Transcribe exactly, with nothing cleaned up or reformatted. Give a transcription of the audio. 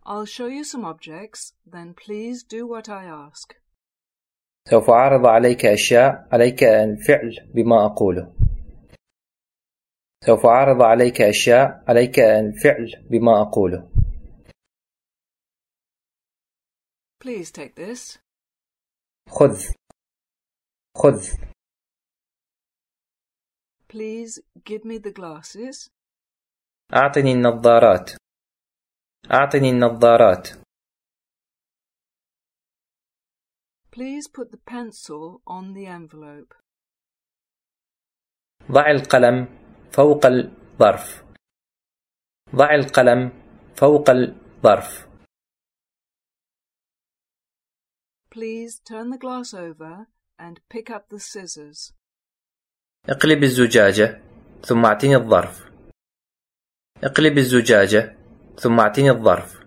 I'll show you some objects, then please do what I ask. سوف أعرض عليك أشياء، عليك الفعل بما أقوله. سوف أعرض عليك أشياء، عليك الفعل بما أقوله. Please take this. خذ. خذ. Please give me the glasses. أعطني النظارات. أعطني النظارات. Please put the pencil on the envelope. ضع القلم فوق الظرف. ضع القلم فوق الظرف. Please turn the glass over and pick up the scissors. اقلب الزجاجة ثم اعطني الظرف. اقلب الزجاجة ثم اعطني الظرف.